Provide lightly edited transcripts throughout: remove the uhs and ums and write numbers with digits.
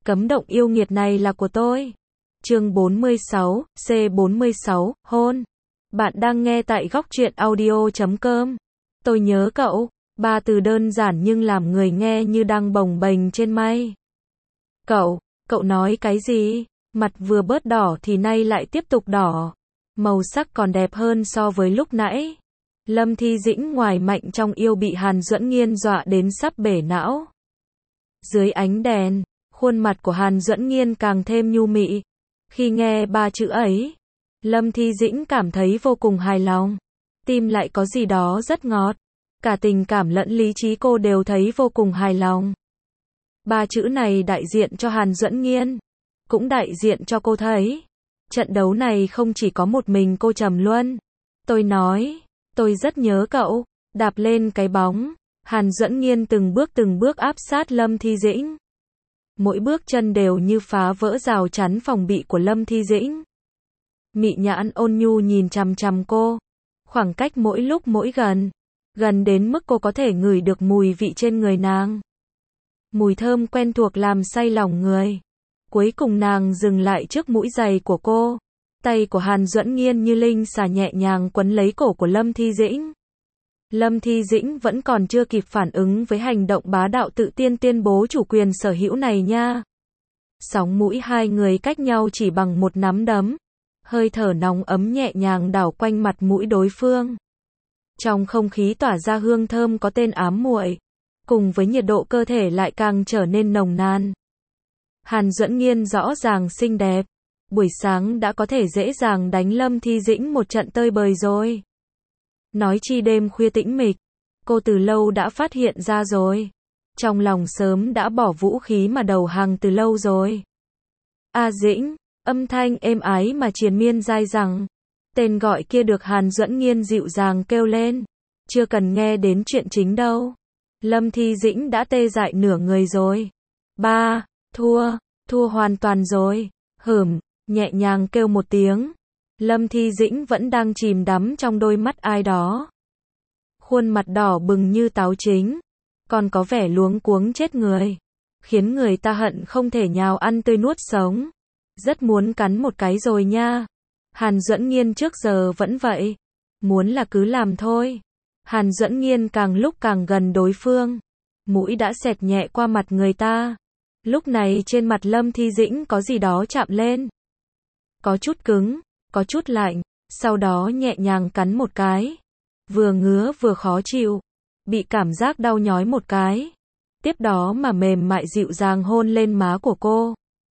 Cấm động yêu nghiệt này là của tôi. Chương 46, C46, hôn. Bạn đang nghe tại góc truyện audio.com. Tôi nhớ cậu. Ba từ đơn giản nhưng làm người nghe như đang bồng bềnh trên mây. Cậu nói cái gì? Mặt vừa bớt đỏ thì nay lại tiếp tục đỏ. Màu sắc còn đẹp hơn so với lúc nãy. Lâm Thi Dĩnh ngoài mạnh trong yêu bị Hàn Duẫn Nghiên dọa đến sắp bể não. Dưới ánh đèn, khuôn mặt của Hàn Duẫn Nghiên càng thêm nhu mị. Khi nghe ba chữ ấy, Lâm Thi Dĩnh cảm thấy vô cùng hài lòng. Tim lại có gì đó rất ngọt. Cả tình cảm lẫn lý trí cô đều thấy vô cùng hài lòng. Ba chữ này đại diện cho Hàn Duẫn Nghiên, cũng đại diện cho cô thấy. Trận đấu này không chỉ có một mình cô Trầm Luân. Tôi nói, tôi rất nhớ cậu. Đạp lên cái bóng, Hàn Duẫn Nghiên từng bước áp sát Lâm Thi Dĩnh. Mỗi bước chân đều như phá vỡ rào chắn phòng bị của Lâm Thi Dĩnh. Mị nhãn ôn nhu nhìn chằm chằm cô. Khoảng cách mỗi lúc mỗi gần đến mức cô có thể ngửi được mùi vị trên người nàng. Mùi thơm quen thuộc làm say lòng người. Cuối cùng nàng dừng lại trước mũi giày của cô. Tay của Hàn Duẫn Nghiên như linh xà nhẹ nhàng quấn lấy cổ của Lâm Thi Dĩnh. Lâm Thi Dĩnh vẫn còn chưa kịp phản ứng với hành động bá đạo tự tiên tuyên bố chủ quyền sở hữu này nha. Sóng mũi hai người cách nhau chỉ bằng một nắm đấm. Hơi thở nóng ấm nhẹ nhàng đảo quanh mặt mũi đối phương. Trong không khí tỏa ra hương thơm có tên ám muội, cùng với nhiệt độ cơ thể lại càng trở nên nồng nàn. Hàn Duẫn Nghiên rõ ràng xinh đẹp, buổi sáng đã có thể dễ dàng đánh Lâm Thi Dĩnh một trận tơi bời rồi. Nói chi đêm khuya tĩnh mịch, cô từ lâu đã phát hiện ra rồi. Trong lòng sớm đã bỏ vũ khí mà đầu hàng từ lâu rồi. A Dĩnh, âm thanh êm ái mà triền miên dai dẳng. Tên gọi kia được Hàn Duẫn Nghiên dịu dàng kêu lên. Chưa cần nghe đến chuyện chính đâu. Lâm Thi Dĩnh đã tê dại nửa người rồi. Ba, thua hoàn toàn rồi. Nhẹ nhàng kêu một tiếng. Lâm Thi Dĩnh vẫn đang chìm đắm trong đôi mắt ai đó. Khuôn mặt đỏ bừng như táo chính. Còn có vẻ luống cuống chết người. Khiến người ta hận không thể nhào ăn tươi nuốt sống. Rất muốn cắn một cái rồi nha. Hàn Duẫn Nghiên trước giờ vẫn vậy. Muốn là cứ làm thôi. Hàn Duẫn Nghiên càng lúc càng gần đối phương. Mũi đã xẹt nhẹ qua mặt người ta. Lúc này trên mặt Lâm Thi Dĩnh có gì đó chạm lên. Có chút cứng, có chút lạnh, sau đó nhẹ nhàng cắn một cái. Vừa ngứa vừa khó chịu. Bị cảm giác đau nhói một cái. Tiếp đó mà mềm mại dịu dàng hôn lên má của cô.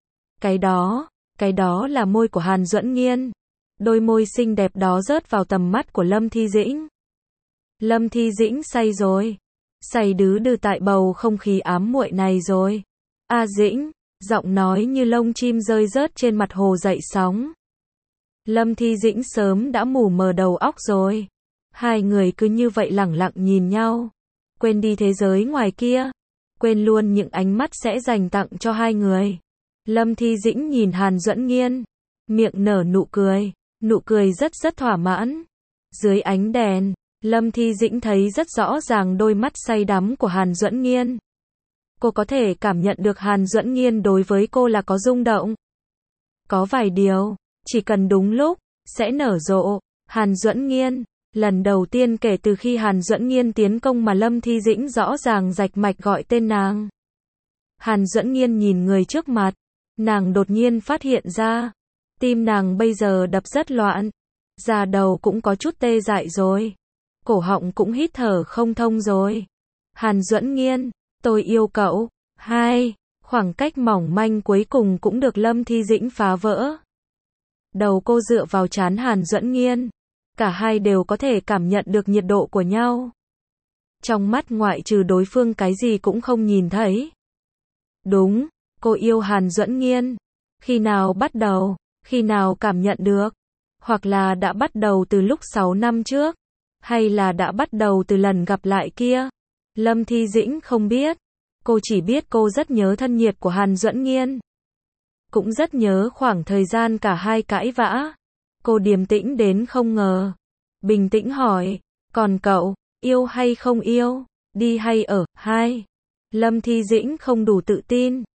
Cái đó là môi của Hàn Duẫn Nghiên. Đôi môi xinh đẹp đó rớt vào tầm mắt của Lâm Thi Dĩnh. Lâm Thi Dĩnh say rồi. Say đứ đừ tại bầu không khí ám muội này rồi. A Dĩnh, giọng nói như lông chim rơi rớt trên mặt hồ dậy sóng. Lâm Thi Dĩnh sớm đã mù mờ đầu óc rồi. Hai người cứ như vậy lẳng lặng nhìn nhau. Quên đi thế giới ngoài kia. Quên luôn những ánh mắt sẽ dành tặng cho hai người. Lâm Thi Dĩnh nhìn Hàn Duẫn Nghiên. Miệng nở nụ cười. Nụ cười rất thỏa mãn. Dưới ánh đèn, Lâm Thi Dĩnh thấy rất rõ ràng đôi mắt say đắm của Hàn Duẫn Nghiên. Cô có thể cảm nhận được Hàn Duẫn Nghiên đối với cô là có rung động. Có vài điều, chỉ cần đúng lúc, sẽ nở rộ. Hàn Duẫn Nghiên, lần đầu tiên kể từ khi Hàn Duẫn Nghiên tiến công mà Lâm Thi Dĩnh rõ ràng rạch mạch gọi tên nàng. Hàn Duẫn Nghiên nhìn người trước mặt, nàng đột nhiên phát hiện ra, tim nàng bây giờ đập rất loạn, da đầu cũng có chút tê dại rồi, cổ họng cũng hít thở không thông rồi. Hàn Duẫn Nghiên, tôi yêu cậu. Khoảng cách mỏng manh cuối cùng cũng được Lâm Thi Dĩnh phá vỡ. Đầu cô dựa vào trán Hàn Duẫn Nghiên. Cả hai đều có thể cảm nhận được nhiệt độ của nhau. Trong mắt ngoại trừ đối phương cái gì cũng không nhìn thấy. Đúng, cô yêu Hàn Duẫn Nghiên. Khi nào bắt đầu, khi nào cảm nhận được, hoặc là đã bắt đầu từ lúc 6 năm trước, hay là đã bắt đầu từ lần gặp lại kia. Lâm Thi Dĩnh không biết. Cô chỉ biết cô rất nhớ thân nhiệt của Hàn Duẫn Nghiên. Cũng rất nhớ khoảng thời gian cả hai cãi vã. Cô điềm tĩnh đến không ngờ. Bình tĩnh hỏi, còn cậu, yêu hay không yêu, đi hay ở, Lâm Thi Dĩnh không đủ tự tin.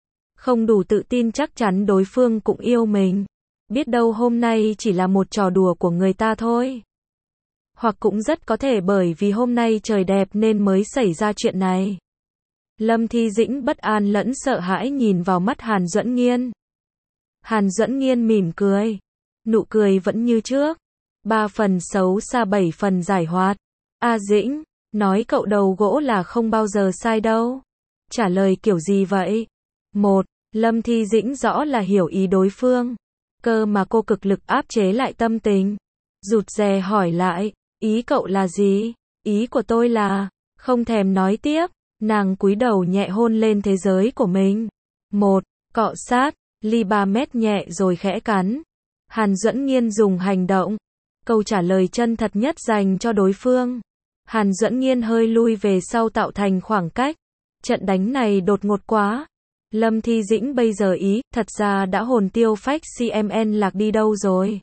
Không đủ tự tin chắc chắn đối phương cũng yêu mình. Biết đâu hôm nay chỉ là một trò đùa của người ta thôi. Hoặc cũng rất có thể bởi vì hôm nay trời đẹp nên mới xảy ra chuyện này. Lâm Thi Dĩnh bất an lẫn sợ hãi nhìn vào mắt Hàn Duẫn Nghiên. Hàn Duẫn Nghiên mỉm cười. Nụ cười vẫn như trước. 3 phần xấu xa 7 phần giải hoạt. A Dĩnh, nói cậu đầu gỗ là không bao giờ sai đâu. Trả lời kiểu gì vậy? 1. Lâm Thi Dĩnh rõ là hiểu ý đối phương. Cơ mà cô cực lực áp chế lại tâm tình. Rụt rè hỏi lại, ý cậu là gì? Ý của tôi là, không thèm nói tiếp. Nàng cúi đầu nhẹ hôn lên thế giới của mình. 1. Cọ sát, ly 3 mét nhẹ rồi khẽ cắn. Hàn Duẫn Nghiên dùng hành động. Câu trả lời chân thật nhất dành cho đối phương. Hàn Duẫn Nghiên hơi lui về sau tạo thành khoảng cách. Trận đánh này đột ngột quá. Lâm Thi Dĩnh bây giờ ý, thật ra đã hồn tiêu phách CMN lạc đi đâu rồi?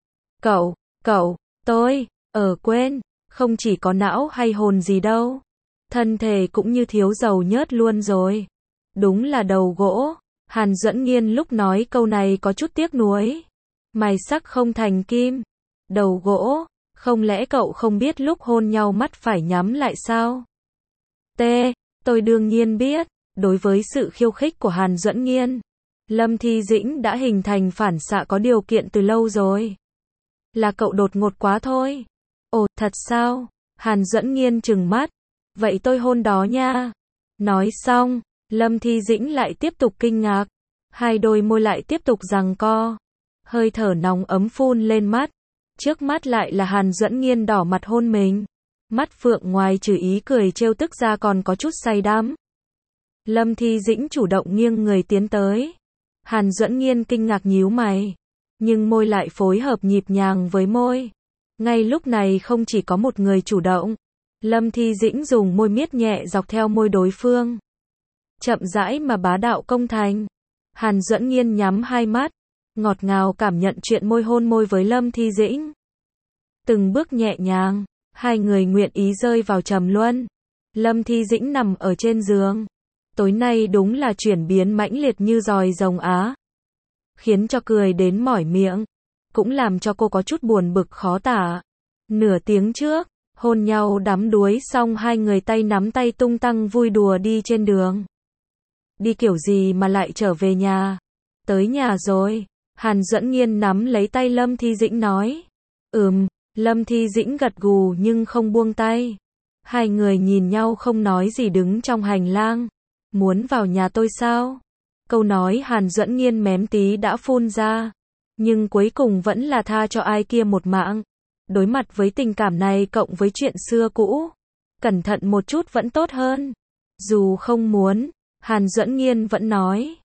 Tôi, quên, không chỉ có não hay hồn gì đâu. Thân thể cũng như thiếu dầu nhớt luôn rồi. Đúng là đầu gỗ. Hàn Duẫn Nghiên lúc nói câu này có chút tiếc nuối. Mài sắc không thành kim. Đầu gỗ, không lẽ cậu không biết lúc hôn nhau mắt phải nhắm lại sao? Tôi đương nhiên biết. Đối với sự khiêu khích của Hàn Duẫn Nghiên, Lâm Thi Dĩnh đã hình thành phản xạ có điều kiện từ lâu rồi. Là cậu đột ngột quá thôi. Ồ, thật sao? Hàn Duẫn Nghiên trừng mắt. Vậy tôi hôn đó nha. Nói xong, Lâm Thi Dĩnh lại tiếp tục kinh ngạc. Hai đôi môi lại tiếp tục giằng co. Hơi thở nóng ấm phun lên mắt. Trước mắt lại là Hàn Duẫn Nghiên đỏ mặt hôn mình. Mắt phượng ngoài trừ ý cười trêu tức ra còn có chút say đắm. Lâm Thi Dĩnh chủ động nghiêng người tiến tới. Hàn Duẫn Nghiên kinh ngạc nhíu mày. Nhưng môi lại phối hợp nhịp nhàng với môi. Ngay lúc này không chỉ có một người chủ động. Lâm Thi Dĩnh dùng môi miết nhẹ dọc theo môi đối phương. Chậm rãi mà bá đạo công thành. Hàn Duẫn Nghiên nhắm hai mắt. Ngọt ngào cảm nhận chuyện môi hôn môi với Lâm Thi Dĩnh. Từng bước nhẹ nhàng. Hai người nguyện ý rơi vào trầm luân. Lâm Thi Dĩnh nằm ở trên giường. Tối nay đúng là chuyển biến mãnh liệt như dòi rồng á. Khiến cho cười đến mỏi miệng. Cũng làm cho cô có chút buồn bực khó tả. Nửa tiếng trước, hôn nhau đắm đuối xong hai người tay nắm tay tung tăng vui đùa đi trên đường. Đi kiểu gì mà lại trở về nhà? Tới nhà rồi. Hàn Duẫn Nghiên nắm lấy tay Lâm Thi Dĩnh nói. Lâm Thi Dĩnh gật gù nhưng không buông tay. Hai người nhìn nhau không nói gì đứng trong hành lang. Muốn vào nhà tôi sao? Câu nói Hàn Duẫn Nghiên mém tí đã phun ra. Nhưng cuối cùng vẫn là tha cho ai kia một mạng. Đối mặt với tình cảm này cộng với chuyện xưa cũ. Cẩn thận một chút vẫn tốt hơn. Dù không muốn, Hàn Duẫn Nghiên vẫn nói.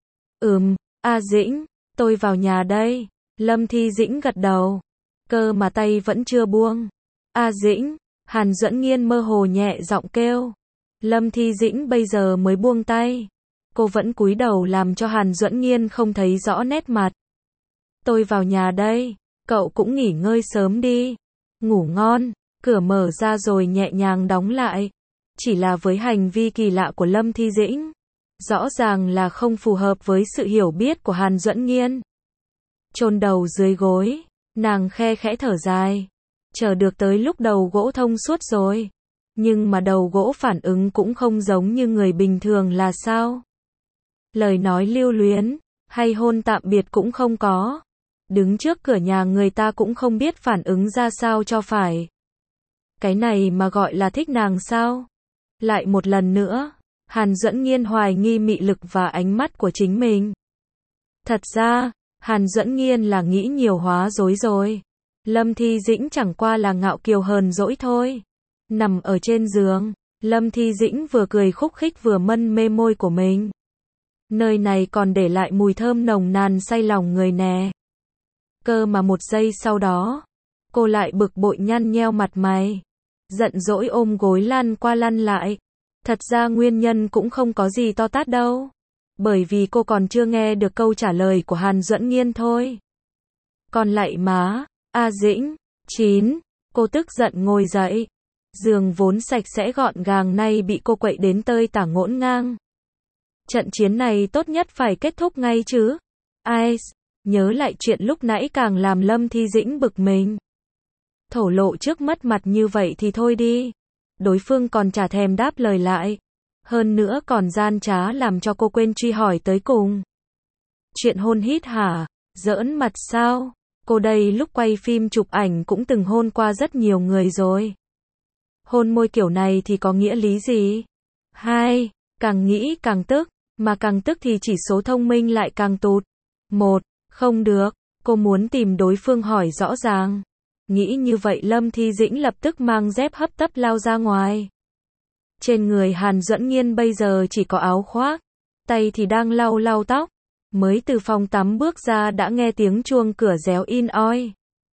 A Dĩnh, tôi vào nhà đây. Lâm Thi Dĩnh gật đầu. Cơ mà tay vẫn chưa buông. A Dĩnh, Hàn Duẫn Nghiên mơ hồ nhẹ giọng kêu. Lâm Thi Dĩnh bây giờ mới buông tay. Cô vẫn cúi đầu làm cho Hàn Duẫn Nghiên không thấy rõ nét mặt. Tôi vào nhà đây, cậu cũng nghỉ ngơi sớm đi. Ngủ ngon, cửa mở ra rồi nhẹ nhàng đóng lại. Chỉ là với hành vi kỳ lạ của Lâm Thi Dĩnh, rõ ràng là không phù hợp với sự hiểu biết của Hàn Duẫn Nghiên. Chôn đầu dưới gối, nàng khe khẽ thở dài. Chờ được tới lúc đầu gỗ thông suốt rồi. Nhưng mà đầu gỗ phản ứng cũng không giống như người bình thường là sao? Lời nói lưu luyến, hay hôn tạm biệt cũng không có. Đứng trước cửa nhà người ta cũng không biết phản ứng ra sao cho phải. Cái này mà gọi là thích nàng sao? Lại một lần nữa, Hàn Duẫn Nghiên hoài nghi mị lực và ánh mắt của chính mình. Thật ra, Hàn Duẫn Nghiên là nghĩ nhiều hóa dối rồi. Lâm Thi Dĩnh chẳng qua là ngạo kiều hờn dỗi thôi. Nằm ở trên giường, Lâm Thi Dĩnh vừa cười khúc khích vừa mân mê môi của mình. Nơi này còn để lại mùi thơm nồng nàn say lòng người nè. Cơ mà một giây sau đó, cô lại bực bội nhăn nheo mặt mày. Giận dỗi ôm gối lăn qua lăn lại. Thật ra nguyên nhân cũng không có gì to tát đâu. Bởi vì cô còn chưa nghe được câu trả lời của Hàn Duẫn Nghiên thôi. Còn lại má, A Dĩnh, 9, cô tức giận ngồi dậy. Giường vốn sạch sẽ gọn gàng nay bị cô quậy đến tơi tả ngổn ngang. Trận chiến này tốt nhất phải kết thúc ngay chứ. Ai, nhớ lại chuyện lúc nãy càng làm Lâm Thi Dĩnh bực mình. Thổ lộ trước mất mặt như vậy thì thôi đi. Đối phương còn chả thèm đáp lời lại. Hơn nữa còn gian trá làm cho cô quên truy hỏi tới cùng. Chuyện hôn hít hả? Giỡn mặt sao? Cô đây lúc quay phim chụp ảnh cũng từng hôn qua rất nhiều người rồi. Hôn môi kiểu này thì có nghĩa lý gì? Hai, càng nghĩ càng tức, mà càng tức thì chỉ số thông minh lại càng tụt. Một, không được, cô muốn tìm đối phương hỏi rõ ràng. Nghĩ như vậy Lâm Thi Dĩnh lập tức mang dép hấp tấp lao ra ngoài. Trên người Hàn Duẫn Nghiên bây giờ chỉ có áo khoác, tay thì đang lau lau tóc. Mới từ phòng tắm bước ra đã nghe tiếng chuông cửa réo in oi.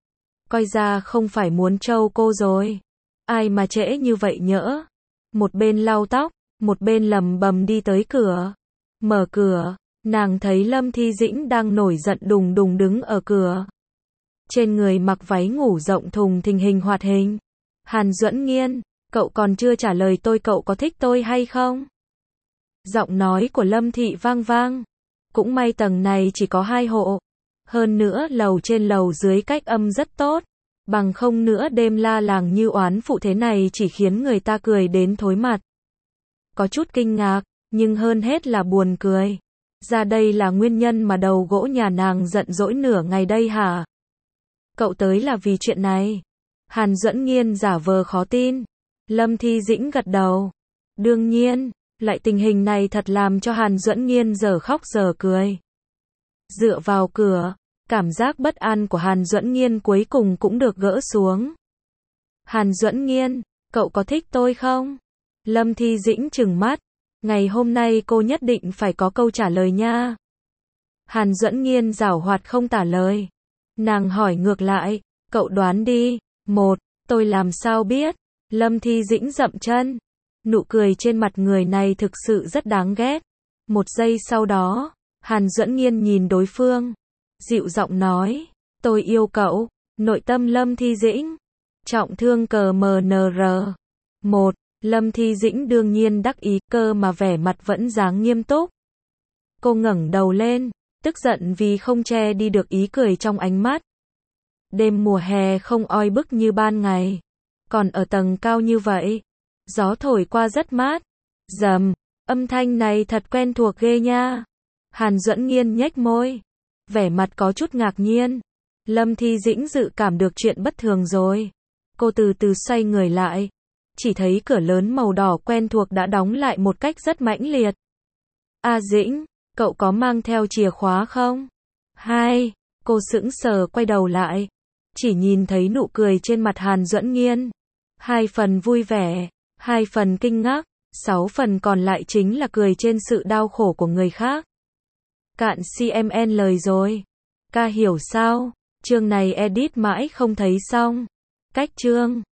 Coi ra không phải muốn trâu cô rồi. Ai mà trễ như vậy nhỡ. Một bên lau tóc, một bên lầm bầm đi tới cửa. Mở cửa, nàng thấy Lâm Thi Dĩnh đang nổi giận đùng đùng đứng ở cửa. Trên người mặc váy ngủ rộng thùng thình hình hoạt hình. Hàn Duẫn Nghiên, cậu còn chưa trả lời tôi, cậu có thích tôi hay không? Giọng nói của Lâm Thị vang vang. Cũng may tầng này chỉ có 2 hộ. Hơn nữa lầu trên lầu dưới cách âm rất tốt. Bằng không nữa đêm la làng như oán phụ thế này chỉ khiến người ta cười đến thối mặt. Có chút kinh ngạc, nhưng hơn hết là buồn cười. Ra đây là nguyên nhân mà đầu gỗ nhà nàng giận dỗi nửa ngày đây hả? Cậu tới là vì chuyện này. Hàn Duẫn Nghiên giả vờ khó tin. Lâm Thi Dĩnh gật đầu. Đương nhiên. Lại tình hình này thật làm cho Hàn Duẫn Nghiên giờ khóc giờ cười. Dựa vào cửa, cảm giác bất an của Hàn Duẫn Nghiên cuối cùng cũng được gỡ xuống. Hàn Duẫn Nghiên, cậu có thích tôi không? Lâm Thi Dĩnh trừng mắt. Ngày hôm nay cô nhất định phải có câu trả lời nha. Hàn Duẫn Nghiên giảo hoạt không tả lời. Nàng hỏi ngược lại, cậu đoán đi. Một, tôi làm sao biết? Lâm Thi Dĩnh dậm chân. Nụ cười trên mặt người này thực sự rất đáng ghét. Một giây sau đó, Hàn Duẫn Nghiên nhìn đối phương. Dịu giọng nói, tôi yêu cậu. Nội tâm Lâm Thi Dĩnh. Trọng thương CMNR. Một, Lâm Thi Dĩnh đương nhiên đắc ý, cơ mà vẻ mặt vẫn dáng nghiêm túc. Cô ngẩng đầu lên, tức giận vì không che đi được ý cười trong ánh mắt. Đêm mùa hè không oi bức như ban ngày. Còn ở tầng cao như vậy. Gió thổi qua rất mát. Rầm, âm thanh này thật quen thuộc ghê nha. Hàn Duẫn Nghiên nhếch môi. Vẻ mặt có chút ngạc nhiên. Lâm Thi Dĩnh dự cảm được chuyện bất thường rồi. Cô từ từ xoay người lại. Chỉ thấy cửa lớn màu đỏ quen thuộc đã đóng lại một cách rất mãnh liệt. A Dĩnh, cậu có mang theo chìa khóa không? Hai, cô sững sờ quay đầu lại. Chỉ nhìn thấy nụ cười trên mặt Hàn Duẫn Nghiên. 2 phần vui vẻ, 2 phần kinh ngạc, 6 phần còn lại chính là cười trên sự đau khổ của người khác. Cạn CMN lời rồi. Ca hiểu sao? Chương này edit mãi không thấy xong. Cách chương.